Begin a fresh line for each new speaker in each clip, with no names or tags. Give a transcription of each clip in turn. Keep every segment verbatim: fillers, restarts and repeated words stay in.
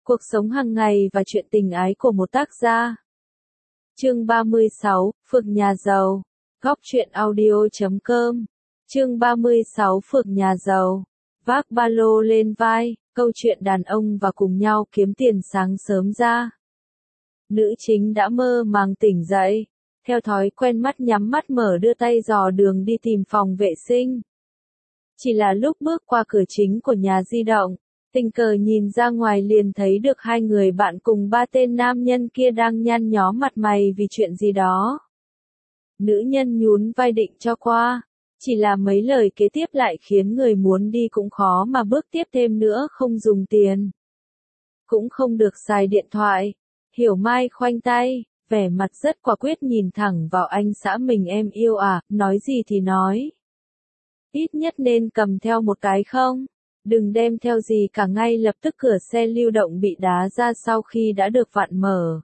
Cuộc sống hàng ngày và chuyện tình ái của một tác gia. Chương ba mươi sáu, Phượng nhà giàu. Góc truyện audio chấm com. Chương ba mươi sáu, Phượng nhà giàu. Vác ba lô lên vai, câu chuyện đàn ông và cùng nhau kiếm tiền sáng sớm ra. Nữ chính đã mơ màng tỉnh dậy, theo thói quen mắt nhắm mắt mở đưa tay dò đường đi tìm phòng vệ sinh. Chỉ là lúc bước qua cửa chính của nhà di động, tình cờ nhìn ra ngoài liền thấy được hai người bạn cùng ba tên nam nhân kia đang nhăn nhó mặt mày vì chuyện gì đó. Nữ nhân nhún vai định cho qua, chỉ là mấy lời kế tiếp lại khiến người muốn đi cũng khó mà bước tiếp thêm nữa, không dùng tiền. Cũng không được xài điện thoại. Hiểu Mai khoanh tay, vẻ mặt rất quả quyết nhìn thẳng vào anh xã mình. Em yêu à, nói gì thì nói. Ít nhất nên cầm theo một cái không? Đừng đem theo gì cả. Ngay lập tức cửa xe lưu động bị đá ra sau khi đã được vặn mở.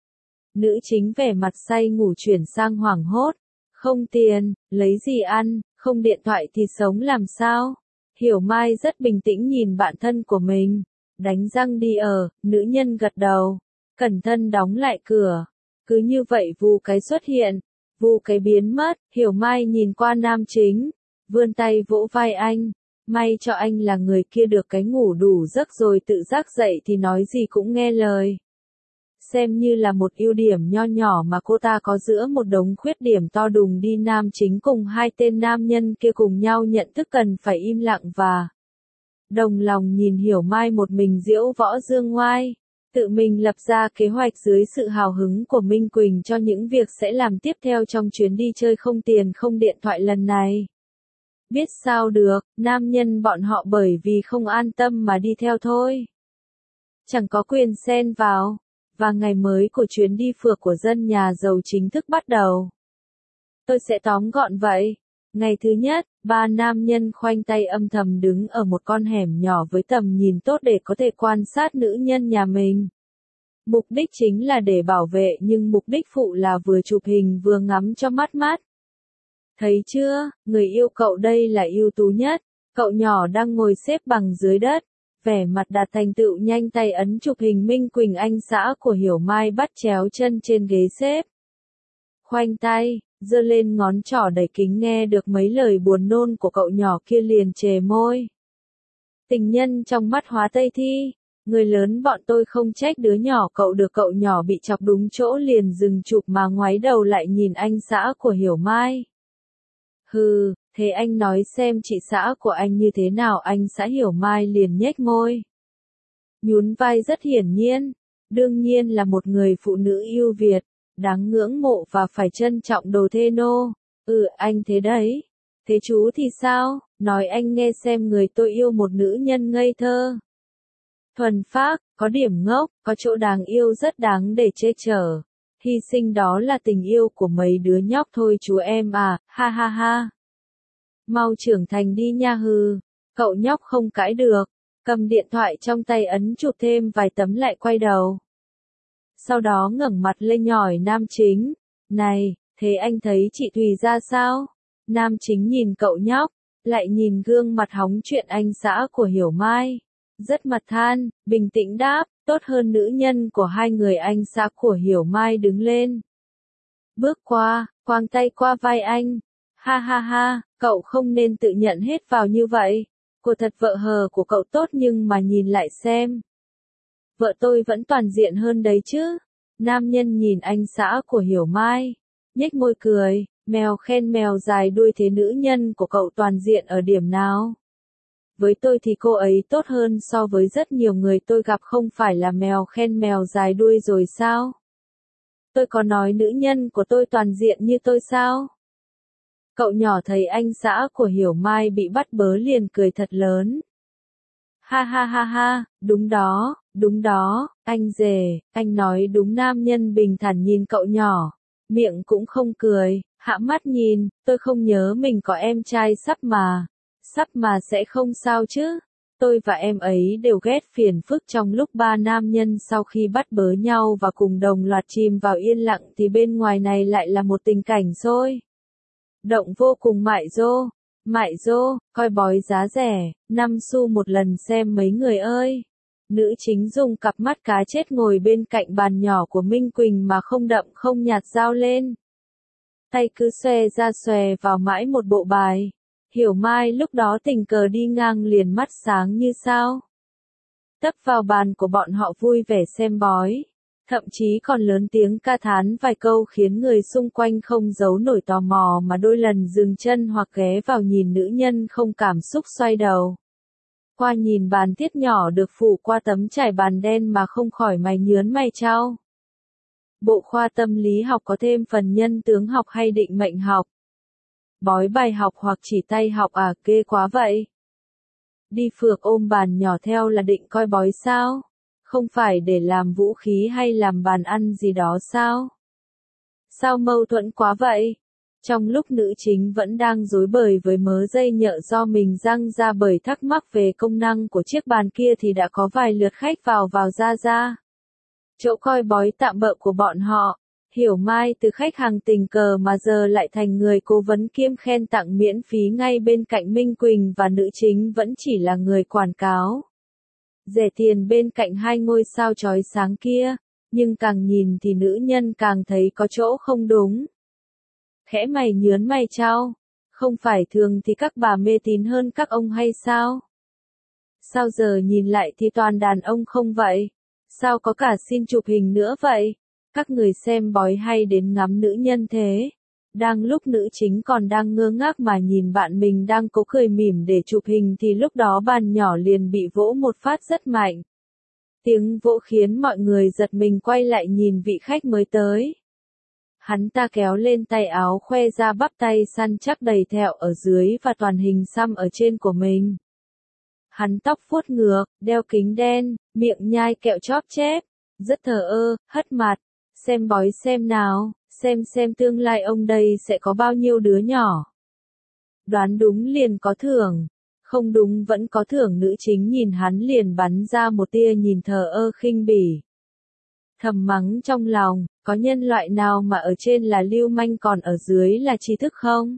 Nữ chính vẻ mặt say ngủ chuyển sang hoảng hốt. Không tiền, lấy gì ăn, không điện thoại thì sống làm sao? Hiểu Mai rất bình tĩnh nhìn bạn thân của mình. Đánh răng đi ở, nữ nhân gật đầu. Cẩn thận đóng lại cửa. Cứ như vậy vù cái xuất hiện, vù cái biến mất. Hiểu Mai nhìn qua nam chính, vươn tay vỗ vai anh. May cho anh là người kia được cái ngủ đủ giấc rồi tự giác dậy thì nói gì cũng nghe lời. Xem như là một ưu điểm nho nhỏ mà cô ta có giữa một đống khuyết điểm to đùng đi. Nam chính cùng hai tên nam nhân kia cùng nhau nhận thức cần phải im lặng và đồng lòng nhìn Hiểu Mai một mình diễu võ dương ngoai. Tự mình lập ra kế hoạch dưới sự hào hứng của Minh Quỳnh cho những việc sẽ làm tiếp theo trong chuyến đi chơi không tiền không điện thoại lần này. Biết sao được, nam nhân bọn họ bởi vì không an tâm mà đi theo thôi. Chẳng có quyền xen vào. Và ngày mới của chuyến đi phượt của dân nhà giàu chính thức bắt đầu. Tôi sẽ tóm gọn vậy. Ngày thứ nhất, ba nam nhân khoanh tay âm thầm đứng ở một con hẻm nhỏ với tầm nhìn tốt để có thể quan sát nữ nhân nhà mình. Mục đích chính là để bảo vệ nhưng mục đích phụ là vừa chụp hình vừa ngắm cho mắt mắt. Thấy chưa, người yêu cậu đây là ưu tú nhất. Cậu nhỏ đang ngồi xếp bằng dưới đất. Vẻ mặt đạt thành tựu nhanh tay ấn chụp hình Minh Quỳnh. Anh xã của Hiểu Mai bắt chéo chân trên ghế xếp. Khoanh tay, giơ lên ngón trỏ đẩy kính nghe được mấy lời buồn nôn của cậu nhỏ kia liền chề môi. Tình nhân trong mắt hóa tây thi. Người lớn bọn tôi không trách đứa nhỏ cậu được. Cậu nhỏ bị chọc đúng chỗ liền dừng chụp mà ngoái đầu lại nhìn anh xã của Hiểu Mai. Hừ, thế anh nói xem chị xã của anh như thế nào? Anh xã Hiểu Mai liền nhếch môi. Nhún vai rất hiển nhiên. Đương nhiên là một người phụ nữ ưu việt, đáng ngưỡng mộ và phải trân trọng đồ thê nô. Ừ, anh thế đấy. Thế chú thì sao? Nói anh nghe xem. Người tôi yêu một nữ nhân ngây thơ, thuần phác, có điểm ngốc, có chỗ đáng yêu rất đáng để che chở. Hy sinh đó là tình yêu của mấy đứa nhóc thôi chú em à, ha ha ha. Mau trưởng thành đi nha hừ. Cậu nhóc không cãi được, cầm điện thoại trong tay ấn chụp thêm vài tấm lại quay đầu. Sau đó ngẩng mặt lên nhỏi nam chính. Này, thế anh thấy chị Thùy ra sao? Nam chính nhìn cậu nhóc, lại nhìn gương mặt hóng chuyện anh xã của Hiểu Mai. Rất mặt than, bình tĩnh đáp, tốt hơn nữ nhân của hai người. Anh xã của Hiểu Mai đứng lên. Bước qua, quàng tay qua vai anh. Ha ha ha, cậu không nên tự nhận hết vào như vậy. Của thật vợ hờ của cậu tốt nhưng mà nhìn lại xem. Vợ tôi vẫn toàn diện hơn đấy chứ. Nam nhân nhìn anh xã của Hiểu Mai. Nhếch môi cười, mèo khen mèo dài đuôi. Thế nữ nhân của cậu toàn diện ở điểm nào? Với tôi thì cô ấy tốt hơn so với rất nhiều người tôi gặp. Không phải là mèo khen mèo dài đuôi rồi sao? Tôi có nói nữ nhân của tôi toàn diện như tôi sao? Cậu nhỏ thấy anh xã của Hiểu Mai bị bắt bớ liền cười thật lớn. Ha ha ha ha, đúng đó, đúng đó, anh rể, anh nói đúng. Nam nhân bình thản nhìn cậu nhỏ, miệng cũng không cười, hạ mắt nhìn. Tôi không nhớ mình có em trai sắp mà. Sắp mà sẽ không sao chứ. Tôi và em ấy đều ghét phiền phức. Trong lúc ba nam nhân sau khi bắt bớ nhau và cùng đồng loạt chìm vào yên lặng thì bên ngoài này lại là một tình cảnh sôi động vô cùng. Mại dô, mại dô, coi bói giá rẻ, năm xu một lần xem mấy người ơi. Nữ chính dùng cặp mắt cá chết ngồi bên cạnh bàn nhỏ của Minh Quỳnh mà không đậm không nhạt dao lên. Tay cứ xòe ra xòe vào mãi một bộ bài. Hiểu Mai lúc đó tình cờ đi ngang liền mắt sáng như sao. Tấp vào bàn của bọn họ vui vẻ xem bói. Thậm chí còn lớn tiếng ca thán vài câu khiến người xung quanh không giấu nổi tò mò mà đôi lần dừng chân hoặc ghé vào nhìn nữ nhân không cảm xúc xoay đầu. Qua nhìn bàn tiết nhỏ được phủ qua tấm trải bàn đen mà không khỏi mày nhớn mày chau. Bộ khoa tâm lý học có thêm phần nhân tướng học hay định mệnh học? Bói bài học hoặc chỉ tay học à, ghê quá vậy. Đi phượt ôm bàn nhỏ theo là định coi bói sao? Không phải để làm vũ khí hay làm bàn ăn gì đó sao? Sao mâu thuẫn quá vậy? Trong lúc nữ chính vẫn đang rối bời với mớ dây nhợ do mình răng ra bởi thắc mắc về công năng của chiếc bàn kia thì đã có vài lượt khách vào vào ra ra. Chỗ coi bói tạm bợ của bọn họ, Hiểu Mai từ khách hàng tình cờ mà giờ lại thành người cố vấn kiêm khen tặng miễn phí ngay bên cạnh Minh Quỳnh, và nữ chính vẫn chỉ là người quảng cáo. Rẻ tiền bên cạnh hai ngôi sao chói sáng kia, nhưng càng nhìn thì nữ nhân càng thấy có chỗ không đúng. Khẽ mày nhớn mày chau, không phải thường thì các bà mê tín hơn các ông hay sao? Sao giờ nhìn lại thì toàn đàn ông không vậy? Sao có cả xin chụp hình nữa vậy? Các người xem bói hay đến ngắm nữ nhân thế. Đang lúc nữ chính còn đang ngơ ngác mà nhìn bạn mình đang cố cười mỉm để chụp hình thì lúc đó bàn nhỏ liền bị vỗ một phát rất mạnh. Tiếng vỗ khiến mọi người giật mình quay lại nhìn vị khách mới tới. Hắn ta kéo lên tay áo khoe ra bắp tay săn chắc đầy thẹo ở dưới và toàn hình xăm ở trên của mình. Hắn tóc vuốt ngược, đeo kính đen, miệng nhai kẹo chóp chép, rất thờ ơ, hất mặt. Xem bói xem nào, xem xem tương lai ông đây sẽ có bao nhiêu đứa nhỏ. Đoán đúng liền có thưởng, không đúng vẫn có thưởng. Nữ chính nhìn hắn liền bắn ra một tia nhìn thờ ơ khinh bỉ. Thầm mắng trong lòng, có nhân loại nào mà ở trên là lưu manh còn ở dưới là trí thức không?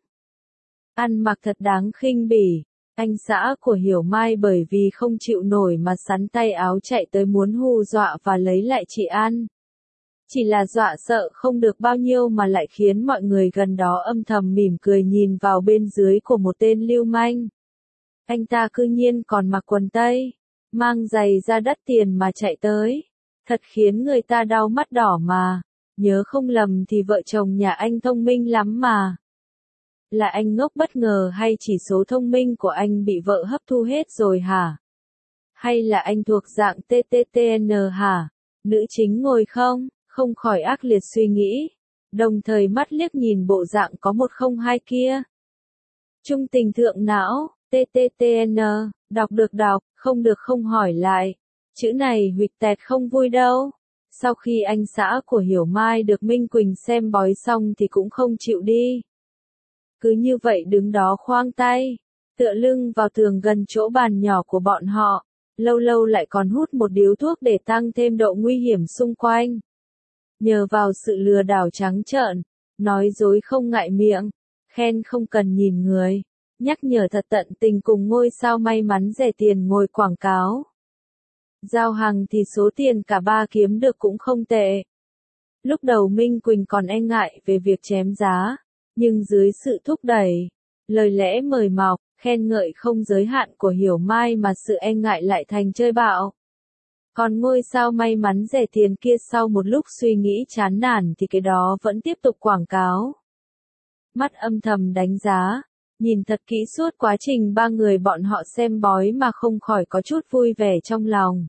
Ăn mặc thật đáng khinh bỉ. Anh xã của Hiểu Mai bởi vì không chịu nổi mà sắn tay áo chạy tới muốn hù dọa và lấy lại chị An. Chỉ là dọa sợ không được bao nhiêu mà lại khiến mọi người gần đó âm thầm mỉm cười nhìn vào bên dưới của một tên lưu manh. Anh ta cư nhiên còn mặc quần tây, mang giày da đắt tiền mà chạy tới. Thật khiến người ta đau mắt đỏ mà. Nhớ không lầm thì vợ chồng nhà anh thông minh lắm mà. Là anh ngốc bất ngờ hay chỉ số thông minh của anh bị vợ hấp thu hết rồi hả? Hay là anh thuộc dạng tê tê tê en hả? Nữ chính ngồi không? Không khỏi ác liệt suy nghĩ, đồng thời mắt liếc nhìn bộ dạng có một không hai kia. Trung tình thượng não, tê tê tê en, đọc được đọc, không được không hỏi lại. Chữ này huỵch tẹt không vui đâu. Sau khi anh xã của Hiểu Mai được Minh Quỳnh xem bói xong thì cũng không chịu đi. Cứ như vậy đứng đó khoang tay, tựa lưng vào tường gần chỗ bàn nhỏ của bọn họ, lâu lâu lại còn hút một điếu thuốc để tăng thêm độ nguy hiểm xung quanh. Nhờ vào sự lừa đảo trắng trợn, nói dối không ngại miệng, khen không cần nhìn người, nhắc nhở thật tận tình cùng ngôi sao may mắn rẻ tiền ngồi quảng cáo. Giao hàng thì số tiền cả ba kiếm được cũng không tệ. Lúc đầu Minh Quỳnh còn e ngại về việc chém giá, nhưng dưới sự thúc đẩy, lời lẽ mời mọc, khen ngợi không giới hạn của Hiểu Mai mà sự e ngại lại thành chơi bạo. Còn ngôi sao may mắn rẻ tiền kia sau một lúc suy nghĩ chán nản thì cái đó vẫn tiếp tục quảng cáo. Mắt âm thầm đánh giá, nhìn thật kỹ suốt quá trình ba người bọn họ xem bói mà không khỏi có chút vui vẻ trong lòng.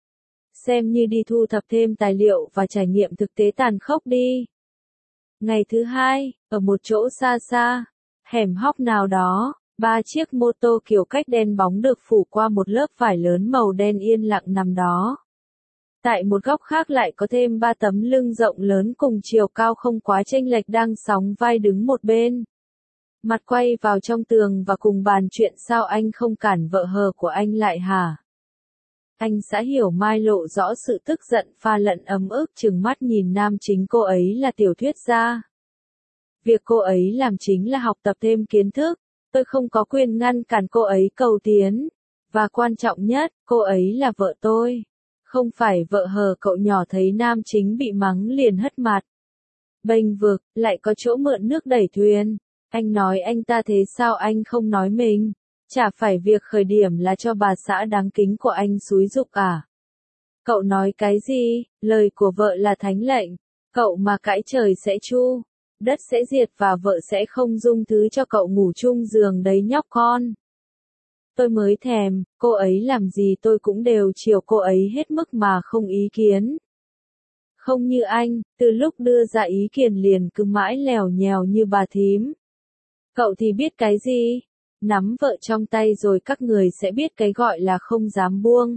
Xem như đi thu thập thêm tài liệu và trải nghiệm thực tế tàn khốc đi. Ngày thứ hai, ở một chỗ xa xa, hẻm hóc nào đó, ba chiếc mô tô kiểu cách đen bóng được phủ qua một lớp vải lớn màu đen yên lặng nằm đó. Tại một góc khác lại có thêm ba tấm lưng rộng lớn cùng chiều cao không quá chênh lệch đang sóng vai đứng một bên. Mặt quay vào trong tường và cùng bàn chuyện sao anh không cản vợ hờ của anh lại hả? Anh xã Hiểu Mai lộ rõ sự tức giận pha lẫn ấm ức trừng mắt nhìn nam chính cô ấy là tiểu thuyết gia. Việc cô ấy làm chính là học tập thêm kiến thức, tôi không có quyền ngăn cản cô ấy cầu tiến. Và quan trọng nhất, cô ấy là vợ tôi. Không phải vợ hờ cậu nhỏ thấy nam chính bị mắng liền hất mặt. Bênh vực, lại có chỗ mượn nước đẩy thuyền. Anh nói anh ta thế sao anh không nói mình? Chả phải việc khởi điểm là cho bà xã đáng kính của anh xúi giục à? Cậu nói cái gì? Lời của vợ là thánh lệnh. Cậu mà cãi trời sẽ chu. Đất sẽ diệt và vợ sẽ không dung thứ cho cậu ngủ chung giường đấy nhóc con. Tôi mới thèm, cô ấy làm gì tôi cũng đều chiều cô ấy hết mức mà không ý kiến. Không như anh, từ lúc đưa ra ý kiến liền cứ mãi lèo nhèo như bà thím. Cậu thì biết cái gì? Nắm vợ trong tay rồi các người sẽ biết cái gọi là không dám buông.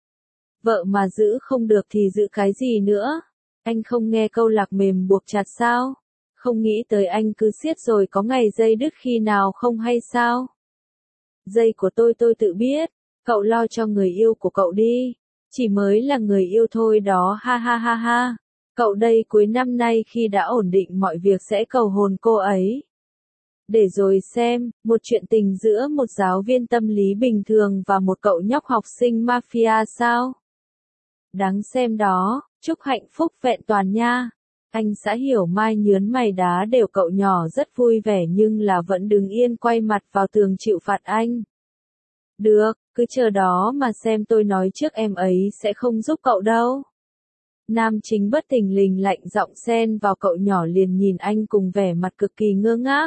Vợ mà giữ không được thì giữ cái gì nữa? Anh không nghe câu lạc mềm buộc chặt sao? Không nghĩ tới anh cứ siết rồi có ngày dây đứt khi nào không hay sao? Dây của tôi tôi tự biết, cậu lo cho người yêu của cậu đi. Chỉ mới là người yêu thôi đó, ha ha ha ha. Cậu đây cuối năm nay khi đã ổn định mọi việc sẽ cầu hôn cô ấy. Để rồi xem, một chuyện tình giữa một giáo viên tâm lý bình thường và một cậu nhóc học sinh mafia sao? Đáng xem đó, chúc hạnh phúc vẹn toàn nha. Anh xã Hiểu Mai nhớn mày đá đều cậu nhỏ rất vui vẻ nhưng là vẫn đứng yên quay mặt vào tường chịu phạt anh. Được, cứ chờ đó mà xem tôi nói trước em ấy sẽ không giúp cậu đâu. Nam chính bất thình lình lạnh giọng xen vào cậu nhỏ liền nhìn anh cùng vẻ mặt cực kỳ ngơ ngác.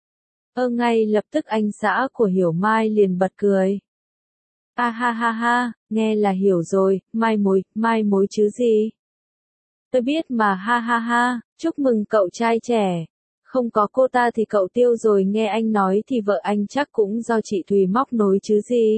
Ơ ngay lập tức anh xã của Hiểu Mai liền bật cười. A ha ha ha, nghe là hiểu rồi, mai mối, mai mối chứ gì. Tôi biết mà ha ha ha, chúc mừng cậu trai trẻ. Không có cô ta thì cậu tiêu rồi nghe anh nói thì vợ anh chắc cũng do chị Thùy móc nối chứ gì.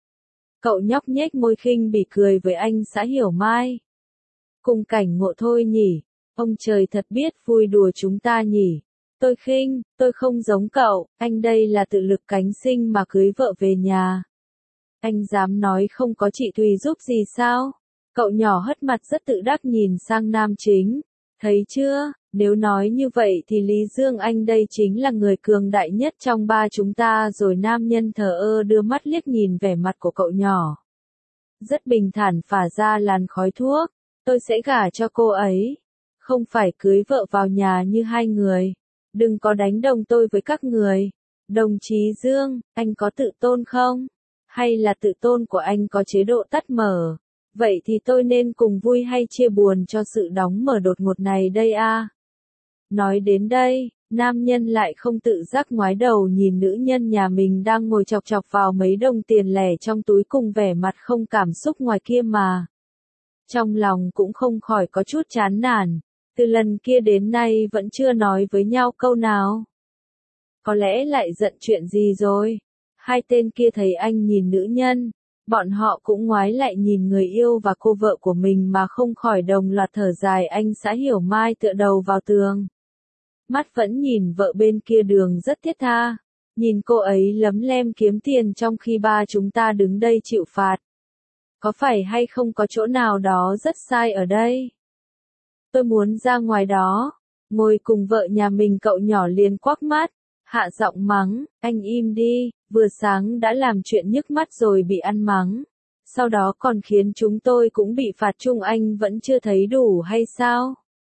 Cậu nhóc nhếch môi khinh bỉ cười với anh xã Hiểu Mai. Cùng cảnh ngộ thôi nhỉ, ông trời thật biết vui đùa chúng ta nhỉ. Tôi khinh, tôi không giống cậu, anh đây là tự lực cánh sinh mà cưới vợ về nhà. Anh dám nói không có chị Thùy giúp gì sao? Cậu nhỏ hất mặt rất tự đắc nhìn sang nam chính. Thấy chưa, nếu nói như vậy thì Lý Dương Anh đây chính là người cường đại nhất trong ba chúng ta rồi nam nhân thờ ơ đưa mắt liếc nhìn vẻ mặt của cậu nhỏ. Rất bình thản phả ra làn khói thuốc. Tôi sẽ gả cho cô ấy. Không phải cưới vợ vào nhà như hai người. Đừng có đánh đồng tôi với các người. Đồng chí Dương, anh có tự tôn không? Hay là tự tôn của anh có chế độ tắt mở? Vậy thì tôi nên cùng vui hay chia buồn cho sự đóng mở đột ngột này đây a? Nói đến đây, nam nhân lại không tự giác ngoái đầu nhìn nữ nhân nhà mình đang ngồi chọc chọc vào mấy đồng tiền lẻ trong túi cùng vẻ mặt không cảm xúc ngoài kia mà. Trong lòng cũng không khỏi có chút chán nản, từ lần kia đến nay vẫn chưa nói với nhau câu nào. Có lẽ lại giận chuyện gì rồi? Hai tên kia thấy anh nhìn nữ nhân, bọn họ cũng ngoái lại nhìn người yêu và cô vợ của mình mà không khỏi đồng loạt thở dài. Anh xã Hiểu Mai tựa đầu vào tường. Mắt vẫn nhìn vợ bên kia đường rất thiết tha, nhìn cô ấy lấm lem kiếm tiền trong khi ba chúng ta đứng đây chịu phạt. Có phải hay không có chỗ nào đó rất sai ở đây? Tôi muốn ra ngoài đó, ngồi cùng vợ nhà mình. Cậu nhỏ liền quắc mắt, hạ giọng mắng, anh im đi, vừa sáng đã làm chuyện nhức mắt rồi bị ăn mắng. Sau đó còn khiến chúng tôi cũng bị phạt chung, anh vẫn chưa thấy đủ hay sao?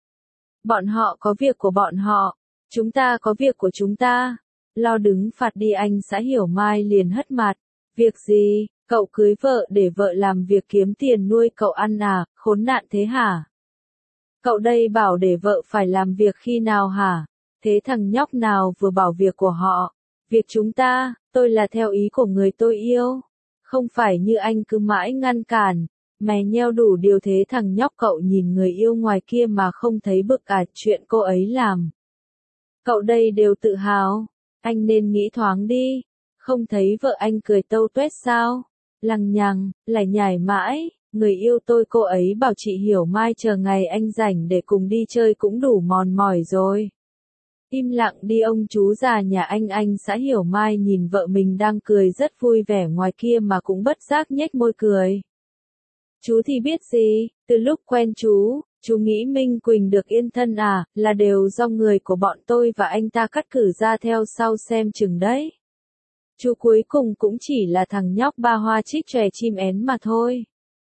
Bọn họ có việc của bọn họ, chúng ta có việc của chúng ta. Lo đứng phạt đi. Anh xã Hiểu Mai liền hất mặt. Việc gì? Cậu cưới vợ để vợ làm việc kiếm tiền nuôi cậu ăn à, khốn nạn thế hả? Cậu đây bảo để vợ phải làm việc khi nào hả? Thế thằng nhóc nào vừa bảo việc của họ? Việc chúng ta, tôi là theo ý của người tôi yêu. Không phải như anh cứ mãi ngăn cản, mè nheo đủ điều thế. Thằng nhóc cậu nhìn người yêu ngoài kia mà không thấy bực à chuyện cô ấy làm. Cậu đây đều tự hào, anh nên nghĩ thoáng đi. Không thấy vợ anh cười tâu tuét sao? Lằng nhằng, lải nhải mãi, người yêu tôi cô ấy bảo chị Hiểu Mai chờ ngày anh rảnh để cùng đi chơi cũng đủ mòn mỏi rồi. Im lặng đi ông chú già nhà anh. Anh xã Hiểu Mai nhìn vợ mình đang cười rất vui vẻ ngoài kia mà cũng bất giác nhếch môi cười. Chú thì biết gì, từ lúc quen chú, chú nghĩ Minh Quỳnh được yên thân à, là đều do người của bọn tôi và anh ta cắt cử ra theo sau xem chừng đấy. Chú cuối cùng cũng chỉ là thằng nhóc ba hoa chích chòe chim én mà thôi.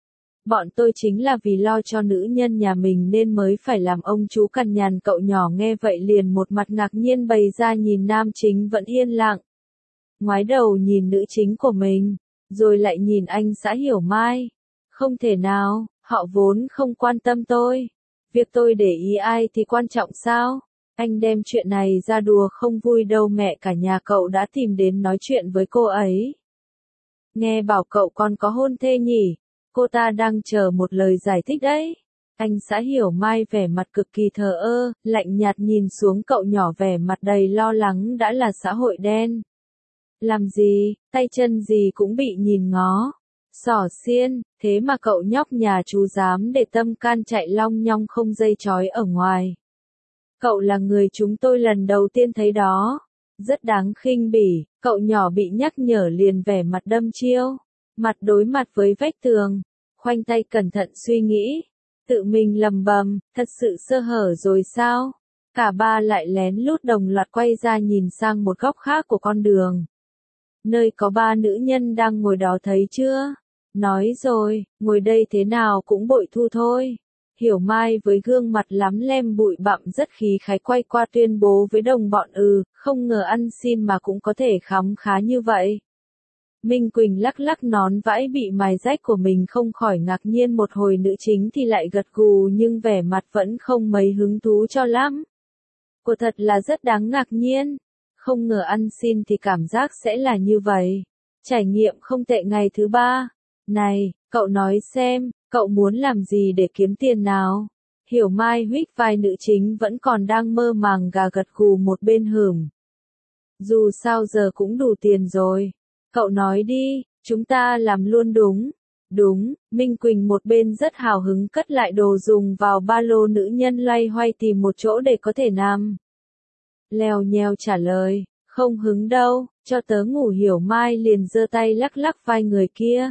Bọn tôi chính là vì lo cho nữ nhân nhà mình nên mới phải làm ông chú cằn nhằn. Cậu nhỏ nghe vậy liền một mặt ngạc nhiên bày ra nhìn nam chính vẫn yên lặng. Ngoái đầu nhìn nữ chính của mình, rồi lại nhìn anh xã Hiểu Mai. Không thể nào, họ vốn không quan tâm tôi. Việc tôi để ý ai thì quan trọng sao? Anh đem chuyện này ra đùa không vui đâu, mẹ cả nhà cậu đã tìm đến nói chuyện với cô ấy. Nghe bảo cậu còn có hôn thê nhỉ? Cô ta đang chờ một lời giải thích đấy. Anh xã Hiểu Mai vẻ mặt cực kỳ thờ ơ, lạnh nhạt nhìn xuống cậu nhỏ vẻ mặt đầy lo lắng. Đã là xã hội đen. Làm gì, tay chân gì cũng bị nhìn ngó. Xỏ xiên, thế mà cậu nhóc nhà chú dám để tâm can chạy long nhong không dây trói ở ngoài. Cậu là người chúng tôi lần đầu tiên thấy đó. Rất đáng khinh bỉ, cậu nhỏ bị nhắc nhở liền vẻ mặt đăm chiêu. Mặt đối mặt với vách tường, khoanh tay cẩn thận suy nghĩ. Tự mình lầm bầm, thật sự sơ hở rồi sao? Cả ba lại lén lút đồng loạt quay ra nhìn sang một góc khác của con đường. Nơi có ba nữ nhân đang ngồi đó thấy chưa? Nói rồi, ngồi đây thế nào cũng bội thu thôi. Hiểu Mai với gương mặt lắm lem bụi bặm rất khí khái quay qua tuyên bố với đồng bọn ừ, không ngờ ăn xin mà cũng có thể khắm khá như vậy. Minh Quỳnh lắc lắc nón vãi bị mài rách của mình không khỏi ngạc nhiên một hồi, nữ chính thì lại gật gù nhưng vẻ mặt vẫn không mấy hứng thú cho lắm. Cô thật là rất đáng ngạc nhiên. Không ngờ ăn xin thì cảm giác sẽ là như vậy. Trải nghiệm không tệ. Ngày thứ ba. Này, cậu nói xem, cậu muốn làm gì để kiếm tiền nào? Hiểu Mai huých vai nữ chính vẫn còn đang mơ màng gà gật gù một bên hửm. Dù sao giờ cũng đủ tiền rồi. Cậu nói đi, chúng ta làm luôn. Đúng. Đúng, Minh Quỳnh một bên rất hào hứng cất lại đồ dùng vào ba lô, nữ nhân loay hoay tìm một chỗ để có thể nằm. Lèo nhèo trả lời, không hứng đâu, cho tớ ngủ. Hiểu Mai liền giơ tay lắc lắc vai người kia.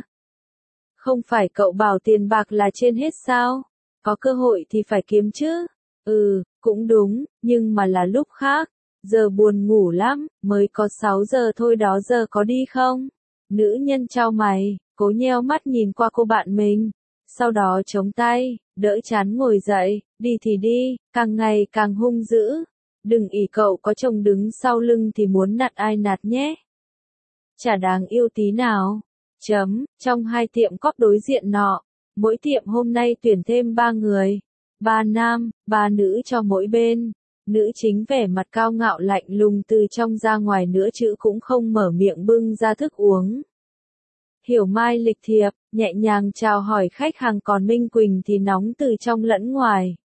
Không phải cậu bảo tiền bạc là trên hết sao? Có cơ hội thì phải kiếm chứ. Ừ, cũng đúng, nhưng mà là lúc khác. Giờ buồn ngủ lắm, mới có sáu giờ thôi đó, giờ có đi không? Nữ nhân chau mày, cố nheo mắt nhìn qua cô bạn mình. Sau đó chống tay, đỡ chán ngồi dậy, đi thì đi, càng ngày càng hung dữ. Đừng ỷ cậu có chồng đứng sau lưng thì muốn nạt ai nạt nhé. Chả đáng yêu tí nào. Chấm, trong hai tiệm cóp đối diện nọ, mỗi tiệm hôm nay tuyển thêm ba người. Ba nam, ba nữ cho mỗi bên. Nữ chính vẻ mặt cao ngạo lạnh lùng từ trong ra ngoài, nữa chữ cũng không mở miệng bưng ra thức uống. Hiểu Mai lịch thiệp, nhẹ nhàng chào hỏi khách hàng, còn Minh Quỳnh thì nóng từ trong lẫn ngoài.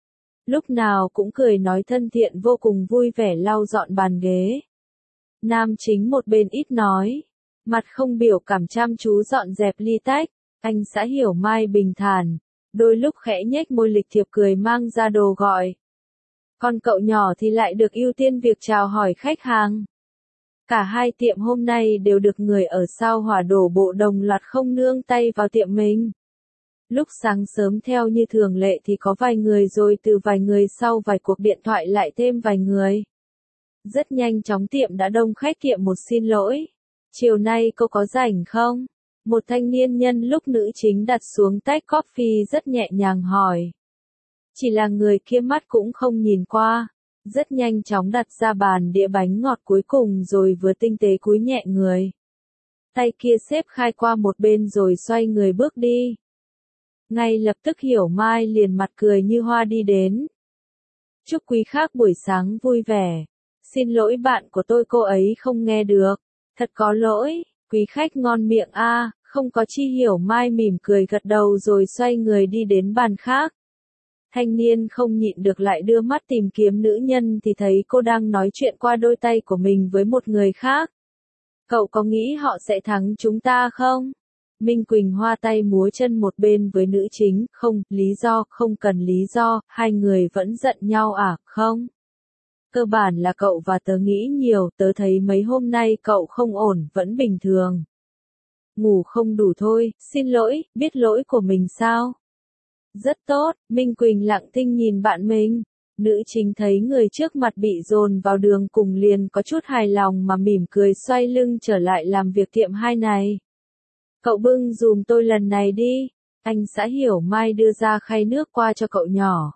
Lúc nào cũng cười nói thân thiện, vô cùng vui vẻ lau dọn bàn ghế. Nam chính một bên ít nói, mặt không biểu cảm chăm chú dọn dẹp ly tách. Anh xã Hiểu Mai bình thản, đôi lúc khẽ nhếch môi lịch thiệp cười mang ra đồ gọi. Còn cậu nhỏ thì lại được ưu tiên việc chào hỏi khách hàng. Cả hai tiệm hôm nay đều được người ở sao Hỏa đổ bộ đồng loạt không nương tay vào tiệm mình. Lúc sáng sớm theo như thường lệ thì có vài người, rồi từ vài người sau vài cuộc điện thoại lại thêm vài người. Rất nhanh chóng tiệm đã đông khách. Tiệm một xin lỗi. Chiều nay cô có rảnh không? Một thanh niên nhân lúc nữ chính đặt xuống tách coffee rất nhẹ nhàng hỏi. Chỉ là người kia mắt cũng không nhìn qua. Rất nhanh chóng đặt ra bàn đĩa bánh ngọt cuối cùng rồi vừa tinh tế cúi nhẹ người. Tay kia xếp khai qua một bên rồi xoay người bước đi. Ngay lập tức Hiểu Mai liền mặt cười như hoa đi đến. Chúc quý khách buổi sáng vui vẻ. Xin lỗi bạn của tôi, cô ấy không nghe được. Thật có lỗi, quý khách ngon miệng a, à, không có chi. Hiểu Mai mỉm cười gật đầu rồi xoay người đi đến bàn khác. Thanh niên không nhịn được lại đưa mắt tìm kiếm nữ nhân thì thấy cô đang nói chuyện qua đôi tay của mình với một người khác. Cậu có nghĩ họ sẽ thắng chúng ta không? Minh Quỳnh hoa tay múa chân một bên với nữ chính. Không, lý do, không cần lý do, hai người vẫn giận nhau à, không? Cơ bản là cậu và tớ nghĩ nhiều, tớ thấy mấy hôm nay cậu không ổn, vẫn bình thường. Ngủ không đủ thôi, xin lỗi, biết lỗi của mình sao? Rất tốt, Minh Quỳnh lặng thinh nhìn bạn mình. Nữ chính thấy người trước mặt bị dồn vào đường cùng liền có chút hài lòng mà mỉm cười xoay lưng trở lại làm việc tiệm hai này. Cậu bưng dùm tôi lần này đi. Anh xã Hiểu Mai đưa ra khay nước qua cho cậu nhỏ.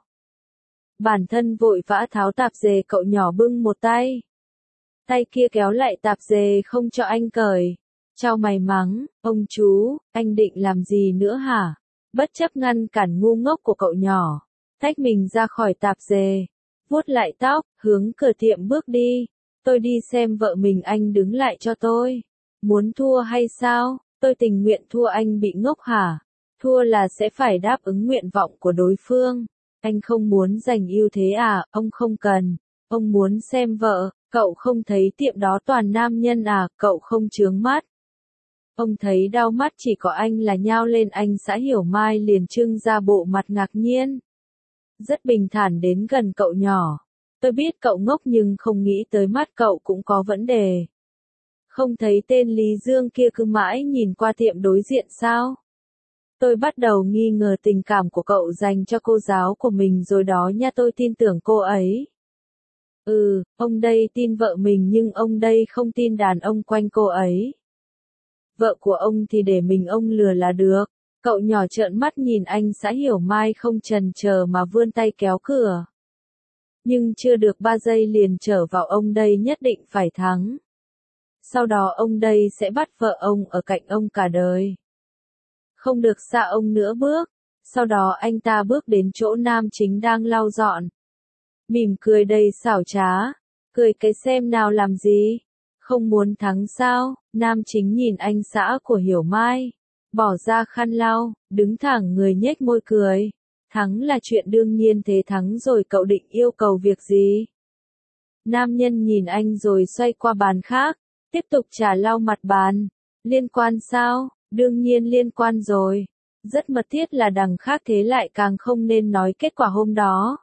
Bản thân vội vã tháo tạp dề, cậu nhỏ bưng một tay. Tay kia kéo lại tạp dề không cho anh cởi. Chau mày mắng, ông chú, anh định làm gì nữa hả? Bất chấp ngăn cản ngu ngốc của cậu nhỏ, tách mình ra khỏi tạp dề, vuốt lại tóc, hướng cửa tiệm bước đi. Tôi đi xem vợ mình, anh đứng lại cho tôi. Muốn thua hay sao? Tôi tình nguyện thua, anh bị ngốc hả? Thua là sẽ phải đáp ứng nguyện vọng của đối phương. Anh không muốn giành ưu thế à? Ông không cần. Ông muốn xem vợ, cậu không thấy tiệm đó toàn nam nhân à? Cậu không chướng mắt. Ông thấy đau mắt chỉ có anh là nhao lên. Anh xã Hiểu Mai liền trưng ra bộ mặt ngạc nhiên. Rất bình thản đến gần cậu nhỏ. Tôi biết cậu ngốc nhưng không nghĩ tới mắt cậu cũng có vấn đề. Không thấy tên Lý Dương kia cứ mãi nhìn qua tiệm đối diện sao? Tôi bắt đầu nghi ngờ tình cảm của cậu dành cho cô giáo của mình rồi đó nha, tôi tin tưởng cô ấy. Ừ, ông đây tin vợ mình nhưng ông đây không tin đàn ông quanh cô ấy. Vợ của ông thì để mình ông lừa là được. Cậu nhỏ trợn mắt nhìn anh xã Hiểu Mai không chần chờ mà vươn tay kéo cửa. Nhưng chưa được ba giây liền trở vào, ông đây nhất định phải thắng. Sau đó ông đây sẽ bắt vợ ông ở cạnh ông cả đời. Không được xa ông nữa bước. Sau đó anh ta bước đến chỗ nam chính đang lau dọn. Mỉm cười đầy xảo trá. Cười cái xem nào làm gì? Không muốn thắng sao? Nam chính nhìn anh xã của Hiểu Mai. Bỏ ra khăn lau, đứng thẳng người nhếch môi cười. Thắng là chuyện đương nhiên, thế thắng rồi cậu định yêu cầu việc gì? Nam nhân nhìn anh rồi xoay qua bàn khác, tiếp tục trà lau mặt bàn. Liên quan sao? Đương nhiên liên quan rồi. Rất mật thiết là đằng khác, thế lại càng không nên nói kết quả hôm đó.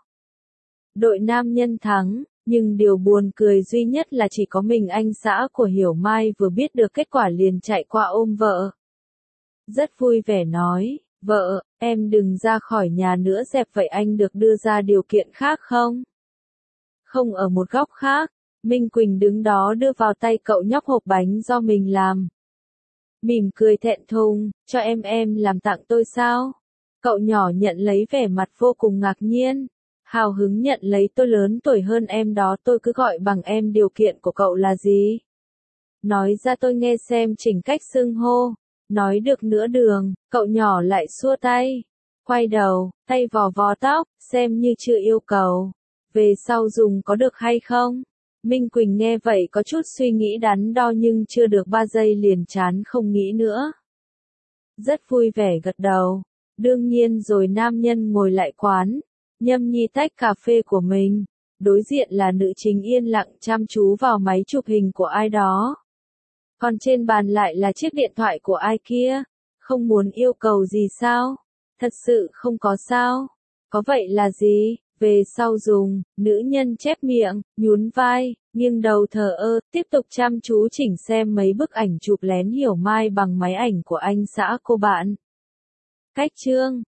Đội nam nhân thắng, nhưng điều buồn cười duy nhất là chỉ có mình anh xã của Hiểu Mai vừa biết được kết quả liền chạy qua ôm vợ. Rất vui vẻ nói, vợ, em đừng ra khỏi nhà nữa dẹp, vậy anh được đưa ra điều kiện khác không? Không. Ở một góc khác, Minh Quỳnh đứng đó đưa vào tay cậu nhóc hộp bánh do mình làm. Mỉm cười thẹn thùng, cho em em làm tặng tôi sao? Cậu nhỏ nhận lấy vẻ mặt vô cùng ngạc nhiên. Hào hứng nhận lấy, tôi lớn tuổi hơn em đó, tôi cứ gọi bằng em, điều kiện của cậu là gì? Nói ra tôi nghe xem, chỉnh cách xưng hô. Nói được nửa đường, cậu nhỏ lại xua tay. Quay đầu, tay vò vò tóc, xem như chưa yêu cầu. Về sau dùng có được hay không? Minh Quỳnh nghe vậy có chút suy nghĩ đắn đo nhưng chưa được ba giây liền chán không nghĩ nữa. Rất vui vẻ gật đầu. Đương nhiên rồi. Nam nhân ngồi lại quán, nhâm nhi tách cà phê của mình. Đối diện là nữ chính yên lặng chăm chú vào máy chụp hình của ai đó. Còn trên bàn lại là chiếc điện thoại của ai kia. Không muốn yêu cầu gì sao? Thật sự không có sao? Có vậy là gì? Về sau dùng. Nữ nhân chép miệng, nhún vai, nghiêng đầu thờ ơ, tiếp tục chăm chú chỉnh xem mấy bức ảnh chụp lén Hiểu Mai bằng máy ảnh của anh xã cô bạn. Cách chương